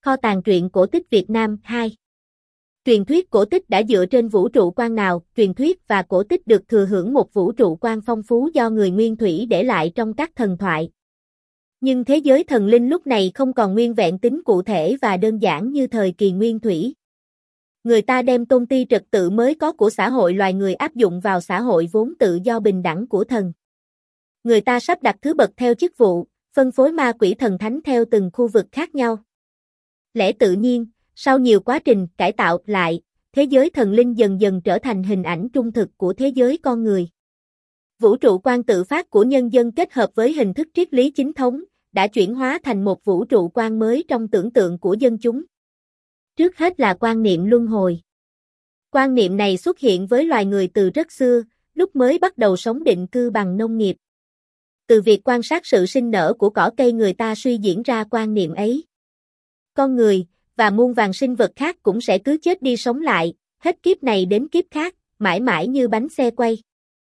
Kho tàng truyện cổ tích Việt Nam 2. Truyền thuyết cổ tích đã dựa trên vũ trụ quan nào? Truyền thuyết và cổ tích được thừa hưởng một vũ trụ quan phong phú do người nguyên thủy để lại trong các thần thoại. Nhưng thế giới thần linh lúc này không còn nguyên vẹn tính cụ thể và đơn giản như thời kỳ nguyên thủy. Người ta đem tôn ti trật tự mới có của xã hội loài người áp dụng vào xã hội vốn tự do bình đẳng của thần. Người ta sắp đặt thứ bậc theo chức vụ, phân phối ma quỷ thần thánh theo từng khu vực khác nhau. Lẽ tự nhiên, sau nhiều quá trình cải tạo lại, thế giới thần linh dần dần trở thành hình ảnh trung thực của thế giới con người. Vũ trụ quan tự phát của nhân dân kết hợp với hình thức triết lý chính thống, đã chuyển hóa thành một vũ trụ quan mới trong tưởng tượng của dân chúng. Trước hết là quan niệm luân hồi. Quan niệm này xuất hiện với loài người từ rất xưa, lúc mới bắt đầu sống định cư bằng nông nghiệp. Từ việc quan sát sự sinh nở của cỏ cây người ta suy diễn ra quan niệm ấy. Con người, và muôn vàn sinh vật khác cũng sẽ cứ chết đi sống lại, hết kiếp này đến kiếp khác, mãi mãi như bánh xe quay.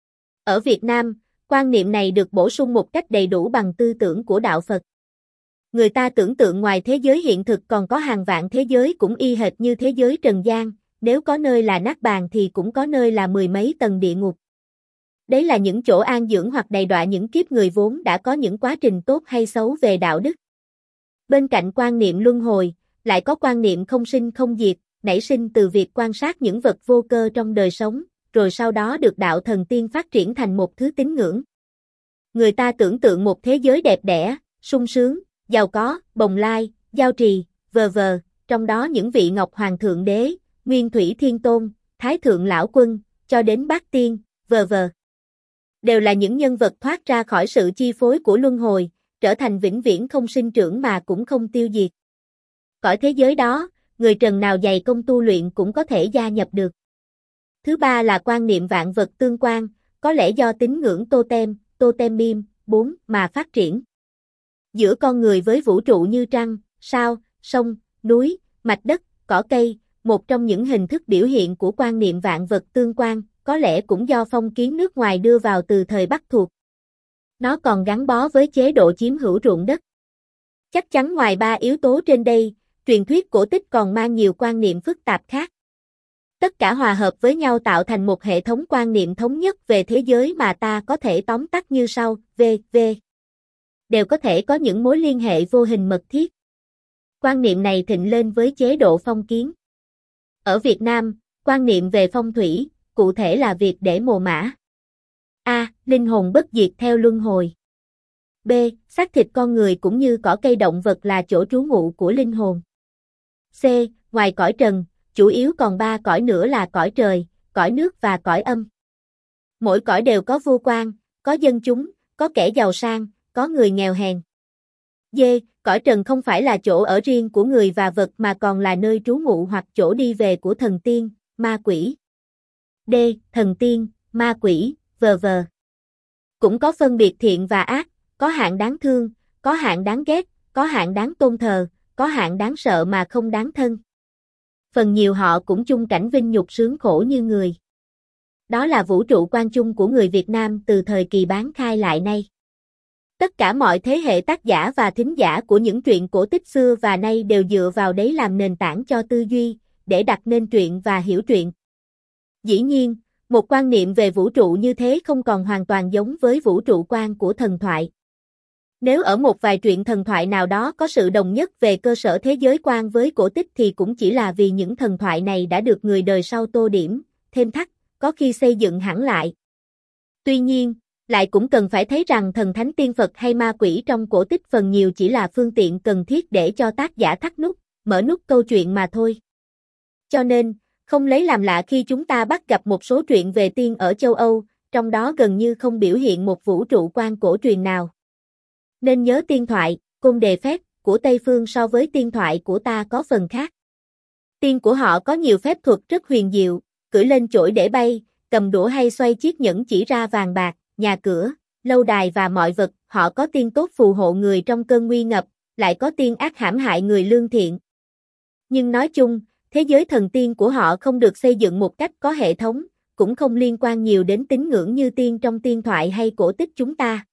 Ở Việt Nam, quan niệm này được bổ sung một cách đầy đủ bằng tư tưởng của Đạo Phật. Người ta tưởng tượng ngoài thế giới hiện thực còn có hàng vạn thế giới cũng y hệt như thế giới trần gian, nếu có nơi là nát bàn thì cũng có nơi là mười mấy tầng địa ngục. Đấy là những chỗ an dưỡng hoặc đầy đọa những kiếp người vốn đã có những quá trình tốt hay xấu về đạo đức. Bên cạnh quan niệm luân hồi, lại có quan niệm không sinh không diệt, nảy sinh từ việc quan sát những vật vô cơ trong đời sống, rồi sau đó được đạo thần tiên phát triển thành một thứ tín ngưỡng. Người ta tưởng tượng một thế giới đẹp đẽ, sung sướng, giàu có, bồng lai, giao trì, v.v., trong đó những vị Ngọc Hoàng Thượng Đế, Nguyên Thủy Thiên Tôn, Thái Thượng Lão Quân, cho đến Bát Tiên, v.v. đều là những nhân vật thoát ra khỏi sự chi phối của luân hồi, trở thành vĩnh viễn không sinh trưởng mà cũng không tiêu diệt. Cõi thế giới đó, người trần nào dày công tu luyện cũng có thể gia nhập được. Thứ ba là quan niệm vạn vật tương quan, có lẽ do tín ngưỡng totem 4 mà phát triển. Giữa con người với vũ trụ như trăng, sao, sông, núi, mạch đất, cỏ cây, một trong những hình thức biểu hiện của quan niệm vạn vật tương quan, có lẽ cũng do phong kiến nước ngoài đưa vào từ thời Bắc thuộc. Nó còn gắn bó với chế độ chiếm hữu ruộng đất. Chắc chắn ngoài ba yếu tố trên đây, truyền thuyết cổ tích còn mang nhiều quan niệm phức tạp khác. Tất cả hòa hợp với nhau tạo thành một hệ thống quan niệm thống nhất về thế giới mà ta có thể tóm tắt như sau, v.v. đều có thể có những mối liên hệ vô hình mật thiết. Quan niệm này thịnh lên với chế độ phong kiến. Ở Việt Nam, quan niệm về phong thủy, cụ thể là việc để mồ mả. A. Linh hồn bất diệt theo luân hồi. B. Xác thịt con người cũng như cỏ cây động vật là chỗ trú ngụ của linh hồn. C. Ngoài cõi trần, chủ yếu còn ba cõi nữa là cõi trời, cõi nước và cõi âm. Mỗi cõi đều có vua quan, có dân chúng, có kẻ giàu sang, có người nghèo hèn. D. Cõi trần không phải là chỗ ở riêng của người và vật mà còn là nơi trú ngụ hoặc chỗ đi về của thần tiên, ma quỷ. D. Thần tiên, ma quỷ, v.v. cũng có phân biệt thiện và ác, có hạng đáng thương, có hạng đáng ghét, có hạng đáng tôn thờ, có hạng đáng sợ mà không đáng thân. Phần nhiều họ cũng chung cảnh vinh nhục sướng khổ như người. Đó là vũ trụ quan chung của người Việt Nam từ thời kỳ bán khai lại nay. Tất cả mọi thế hệ tác giả và thính giả của những truyện cổ tích xưa và nay đều dựa vào đấy làm nền tảng cho tư duy, để đặt nên truyện và hiểu truyện. Dĩ nhiên, một quan niệm về vũ trụ như thế không còn hoàn toàn giống với vũ trụ quan của thần thoại. Nếu ở một vài truyện thần thoại nào đó có sự đồng nhất về cơ sở thế giới quan với cổ tích thì cũng chỉ là vì những thần thoại này đã được người đời sau tô điểm, thêm thắt, có khi xây dựng hẳn lại. Tuy nhiên, lại cũng cần phải thấy rằng thần thánh tiên Phật hay ma quỷ trong cổ tích phần nhiều chỉ là phương tiện cần thiết để cho tác giả thắt nút, mở nút câu chuyện mà thôi. Cho nên, không lấy làm lạ khi chúng ta bắt gặp một số truyện về tiên ở châu Âu, trong đó gần như không biểu hiện một vũ trụ quan cổ truyền nào. Nên nhớ tiên thoại, côn đề phép, của Tây Phương so với tiên thoại của ta có phần khác. Tiên của họ có nhiều phép thuật rất huyền diệu, cưỡi lên chổi để bay, cầm đũa hay xoay chiếc nhẫn chỉ ra vàng bạc, nhà cửa, lâu đài và mọi vật. Họ có tiên tốt phù hộ người trong cơn nguy ngập, lại có tiên ác hãm hại người lương thiện. Nhưng nói chung, thế giới thần tiên của họ không được xây dựng một cách có hệ thống, cũng không liên quan nhiều đến tín ngưỡng như tiên trong tiên thoại hay cổ tích chúng ta.